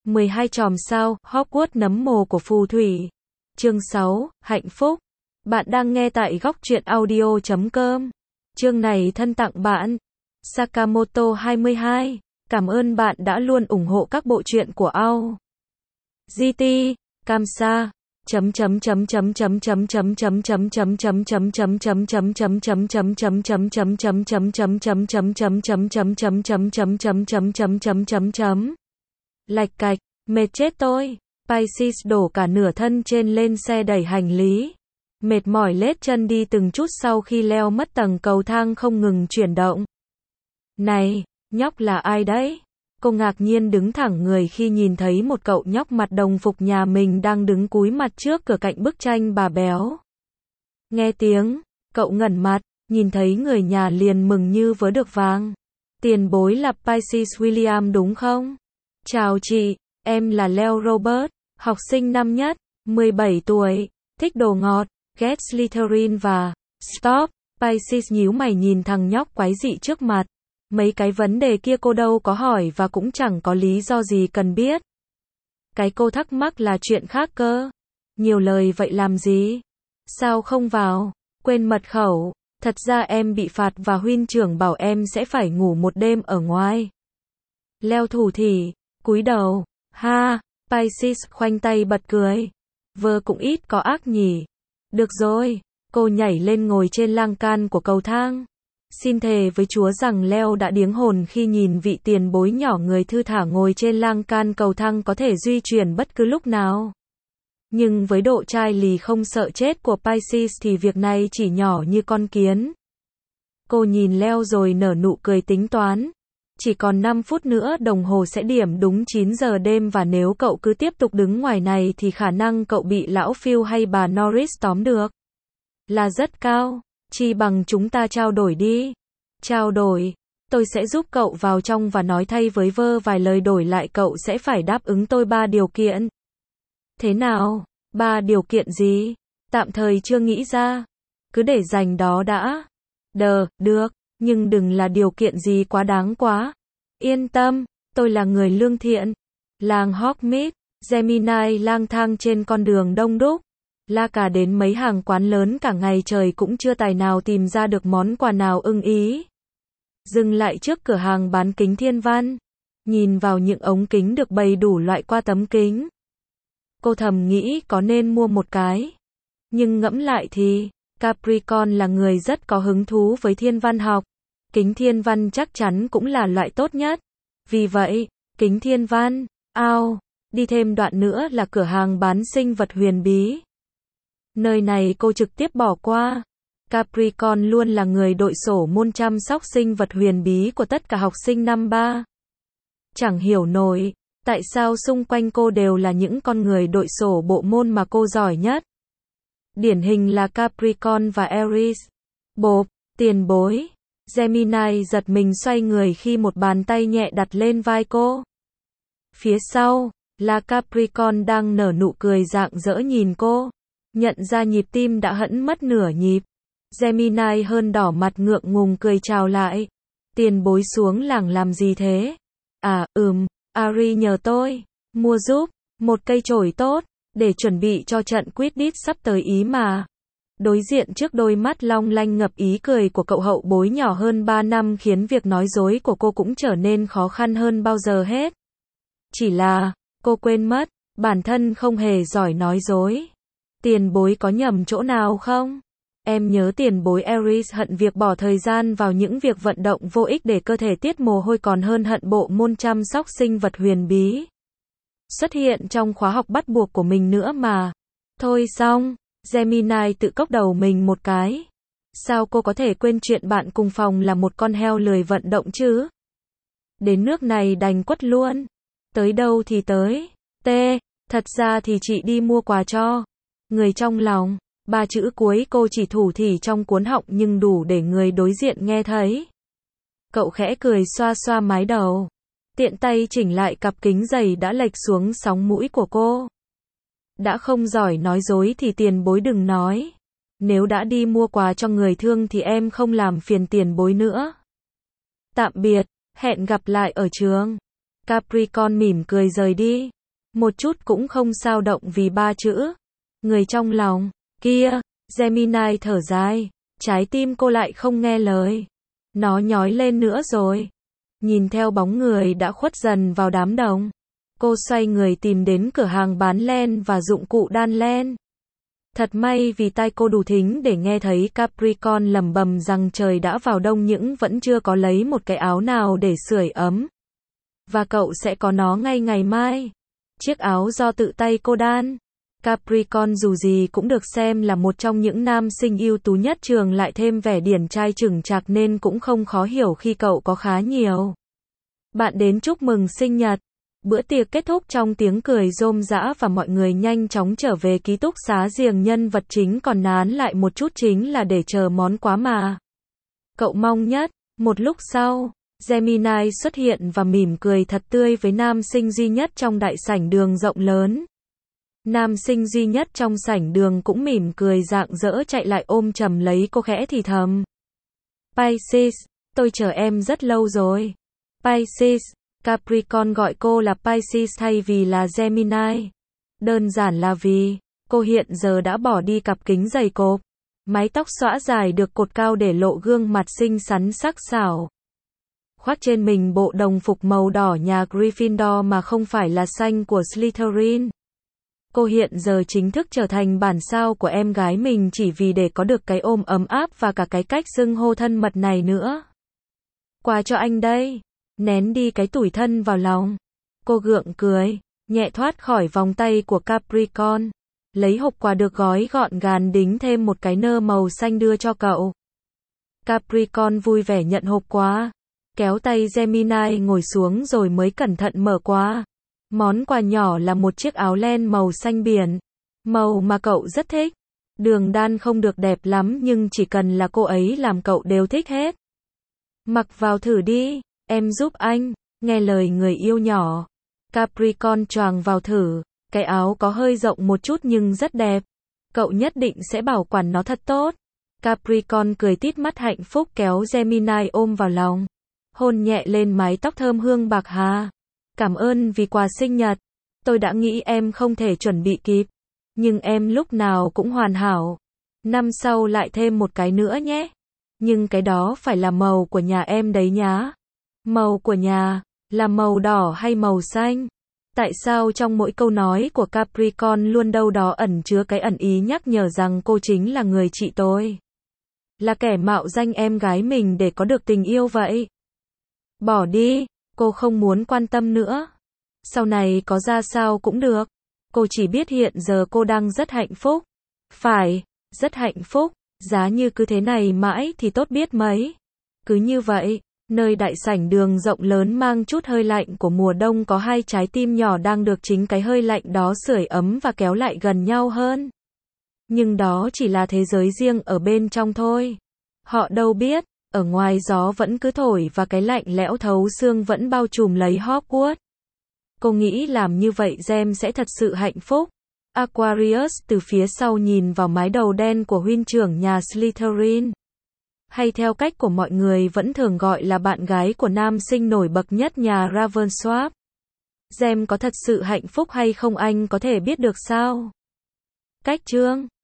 12 chòm sao, Hogwarts nấm mồ của phù thủy. Chương 6, hạnh phúc. Bạn đang nghe tại góc truyện audio.com. Chương này thân tặng bạn. Sakamoto 22. Cảm ơn bạn đã luôn ủng hộ các bộ truyện của AO. GT, Kamsa. Lạch cạch, mệt chết tôi. Pisces đổ cả nửa thân trên lên xe đẩy hành lý. Mệt mỏi lết chân đi từng chút sau khi leo mất tầng cầu thang không ngừng chuyển động. Này, nhóc là ai đấy? Cô ngạc nhiên đứng thẳng người khi nhìn thấy một cậu nhóc mặc đồng phục nhà mình đang đứng cúi mặt trước cửa cạnh bức tranh bà béo. Nghe tiếng, cậu ngẩn mặt, nhìn thấy người nhà liền mừng như vớ được vàng. Tiền bối là Pisces William đúng không? Chào chị, em là Leo Robert, học sinh năm nhất, 17 tuổi, thích đồ ngọt, ghét Slytherin và... Stop, Pisces nhíu mày nhìn thằng nhóc quái dị trước mặt. Mấy cái vấn đề kia cô đâu có hỏi và cũng chẳng có lý do gì cần biết. Cái cô thắc mắc là chuyện khác cơ. Nhiều lời vậy làm gì? Sao không vào? Quên mật khẩu. Thật ra em bị phạt và huynh trưởng bảo em sẽ phải ngủ một đêm ở ngoài. Leo thủ thỉ, cúi đầu. Ha, Pisces khoanh tay bật cười. Vơ cũng ít có ác nhỉ. Được rồi, cô nhảy lên ngồi trên lan can của cầu thang. Xin thề với Chúa rằng Leo đã điếng hồn khi nhìn vị tiền bối nhỏ người thư thả ngồi trên lan can cầu thang có thể di chuyển bất cứ lúc nào. Nhưng với độ chai lì không sợ chết của Pisces thì việc này chỉ nhỏ như con kiến. Cô nhìn Leo rồi nở nụ cười tính toán. Chỉ còn 5 phút nữa đồng hồ sẽ điểm đúng 9 giờ đêm và nếu cậu cứ tiếp tục đứng ngoài này thì khả năng cậu bị lão Phil hay bà Norris tóm được là rất cao. Chi bằng chúng ta trao đổi đi. Trao đổi. Tôi sẽ giúp cậu vào trong và nói thay với Vơ vài lời đổi lại cậu sẽ phải đáp ứng tôi 3 điều kiện. Thế nào? 3 điều kiện gì? Tạm thời chưa nghĩ ra. Cứ để dành đó đã. Được. Nhưng đừng là điều kiện gì quá đáng quá. Yên tâm, tôi là người lương thiện. Làng Hogsmeade, Gemini lang thang trên con đường đông đúc. La cả đến mấy hàng quán lớn cả ngày trời cũng chưa tài nào tìm ra được món quà nào ưng ý. Dừng lại trước cửa hàng bán kính thiên văn. Nhìn vào những ống kính được bày đủ loại qua tấm kính. Cô thầm nghĩ có nên mua một cái. Nhưng ngẫm lại thì, Capricorn là người rất có hứng thú với thiên văn học. Kính thiên văn chắc chắn cũng là loại tốt nhất. Vì vậy, kính thiên văn, đi thêm đoạn nữa là cửa hàng bán sinh vật huyền bí. Nơi này cô trực tiếp bỏ qua. Capricorn luôn là người đội sổ môn chăm sóc sinh vật huyền bí của tất cả học sinh năm 3. Chẳng hiểu nổi, tại sao xung quanh cô đều là những con người đội sổ bộ môn mà cô giỏi nhất. Điển hình là Capricorn và Aries. Bộp, tiền bối. Gemini giật mình xoay người khi một bàn tay nhẹ đặt lên vai cô. Phía sau, là Capricorn đang nở nụ cười rạng rỡ nhìn cô. Nhận ra nhịp tim đã hẫng mất nửa nhịp. Gemini hơn đỏ mặt ngượng ngùng cười chào lại. Tiền bối xuống làng làm gì thế? Ari nhờ tôi mua giúp một cây chổi tốt để chuẩn bị cho trận Quidditch sắp tới ý mà. Đối diện trước đôi mắt long lanh ngập ý cười của cậu hậu bối nhỏ hơn 3 năm khiến việc nói dối của cô cũng trở nên khó khăn hơn bao giờ hết. Chỉ là, cô quên mất, bản thân không hề giỏi nói dối. Tiền bối có nhầm chỗ nào không? Em nhớ tiền bối Aries hận việc bỏ thời gian vào những việc vận động vô ích để cơ thể tiết mồ hôi còn hơn hận bộ môn chăm sóc sinh vật huyền bí. Xuất hiện trong khóa học bắt buộc của mình nữa mà. Thôi xong, Gemini tự cốc đầu mình một cái. Sao cô có thể quên chuyện bạn cùng phòng là một con heo lười vận động chứ? Đến nước này đành quất luôn. Tới đâu thì tới. Thật ra thì chị đi mua quà cho người trong lòng. 3 chữ cuối cô chỉ thủ thỉ trong cuốn họng nhưng đủ để người đối diện nghe thấy. Cậu khẽ cười xoa xoa mái đầu. Tiện tay chỉnh lại cặp kính dày đã lệch xuống sóng mũi của cô. Đã không giỏi nói dối thì tiền bối đừng nói. Nếu đã đi mua quà cho người thương thì em không làm phiền tiền bối nữa. Tạm biệt, hẹn gặp lại ở trường. Capricorn mỉm cười rời đi. một chút cũng không xao động vì ba chữ. Người trong lòng. Kia, Gemini thở dài. Trái tim cô lại không nghe lời. Nó nhói lên nữa rồi. Nhìn theo bóng người đã khuất dần vào đám đông. Cô xoay người tìm đến cửa hàng bán len và dụng cụ đan len. Thật may vì tai cô đủ thính để nghe thấy Capricorn lẩm bẩm rằng trời đã vào đông nhưng vẫn chưa có lấy một cái áo nào để sưởi ấm. Và cậu sẽ có nó ngay ngày mai. Chiếc áo do tự tay cô đan. Capricorn dù gì cũng được xem là một trong những nam sinh ưu tú nhất trường, lại thêm vẻ điển trai chững chạc nên cũng không khó hiểu khi cậu có khá nhiều bạn đến chúc mừng sinh nhật. Bữa tiệc kết thúc trong tiếng cười rôm rã và mọi người nhanh chóng trở về ký túc xá riêng. Nhân vật chính còn nán lại một chút chính là để chờ món quà mà cậu mong nhất. Một lúc sau, Gemini xuất hiện và mỉm cười thật tươi với nam sinh duy nhất trong đại sảnh đường rộng lớn. Nam sinh duy nhất trong sảnh đường cũng mỉm cười rạng rỡ chạy lại ôm chầm lấy cô khẽ thì thầm. Pisces, tôi chờ em rất lâu rồi. Pisces, Capricorn gọi cô là Pisces thay vì là Gemini. Đơn giản là vì cô hiện giờ đã bỏ đi cặp kính dày cộp. Mái tóc xõa dài được cột cao để lộ gương mặt xinh xắn sắc sảo. Khoác trên mình bộ đồng phục màu đỏ nhà Gryffindor mà không phải là xanh của Slytherin. Cô hiện giờ chính thức trở thành bản sao của em gái mình chỉ vì để có được cái ôm ấm áp và cả cái cách xưng hô thân mật này nữa. Quà cho anh đây. Nén đi cái tủi thân vào lòng. Cô gượng cười, nhẹ thoát khỏi vòng tay của Capricorn. Lấy hộp quà được gói gọn gàng đính thêm một cái nơ màu xanh đưa cho cậu. Capricorn vui vẻ nhận hộp quà. Kéo tay Gemini ngồi xuống rồi mới cẩn thận mở quà. Món quà nhỏ là một chiếc áo len màu xanh biển. Màu mà cậu rất thích. Đường đan không được đẹp lắm nhưng chỉ cần là cô ấy làm cậu đều thích hết. Mặc vào thử đi, em giúp anh, nghe lời người yêu nhỏ. Capricorn choàng vào thử, cái áo có hơi rộng một chút nhưng rất đẹp. Cậu nhất định sẽ bảo quản nó thật tốt. Capricorn cười tít mắt hạnh phúc kéo Gemini ôm vào lòng. Hôn nhẹ lên mái tóc thơm hương bạc hà. Cảm ơn vì quà sinh nhật. Tôi đã nghĩ em không thể chuẩn bị kịp. Nhưng em lúc nào cũng hoàn hảo. Năm sau lại thêm một cái nữa nhé. Nhưng cái đó phải là màu của nhà em đấy nhá. Màu của nhà, là màu đỏ hay màu xanh? Tại sao trong mỗi câu nói của Capricorn luôn đâu đó ẩn chứa cái ẩn ý nhắc nhở rằng cô chính là người chị tôi. Là kẻ mạo danh em gái mình để có được tình yêu vậy? Bỏ đi, cô không muốn quan tâm nữa. Sau này có ra sao cũng được. Cô chỉ biết hiện giờ cô đang rất hạnh phúc. Phải, rất hạnh phúc. Giá như cứ thế này mãi thì tốt biết mấy. Cứ như vậy, nơi đại sảnh đường rộng lớn mang chút hơi lạnh của mùa đông có hai trái tim nhỏ đang được chính cái hơi lạnh đó sưởi ấm và kéo lại gần nhau hơn. Nhưng đó chỉ là thế giới riêng ở bên trong thôi. Họ đâu biết, ở ngoài gió vẫn cứ thổi và cái lạnh lẽo thấu xương vẫn bao trùm lấy Hogwarts. Cô nghĩ làm như vậy Gem sẽ thật sự hạnh phúc. Aquarius từ phía sau nhìn vào mái đầu đen của huynh trưởng nhà Slytherin. Hay theo cách của mọi người vẫn thường gọi là bạn gái của nam sinh nổi bật nhất nhà Ravencroft. Gem có thật sự hạnh phúc hay không anh có thể biết được sao? Cách chương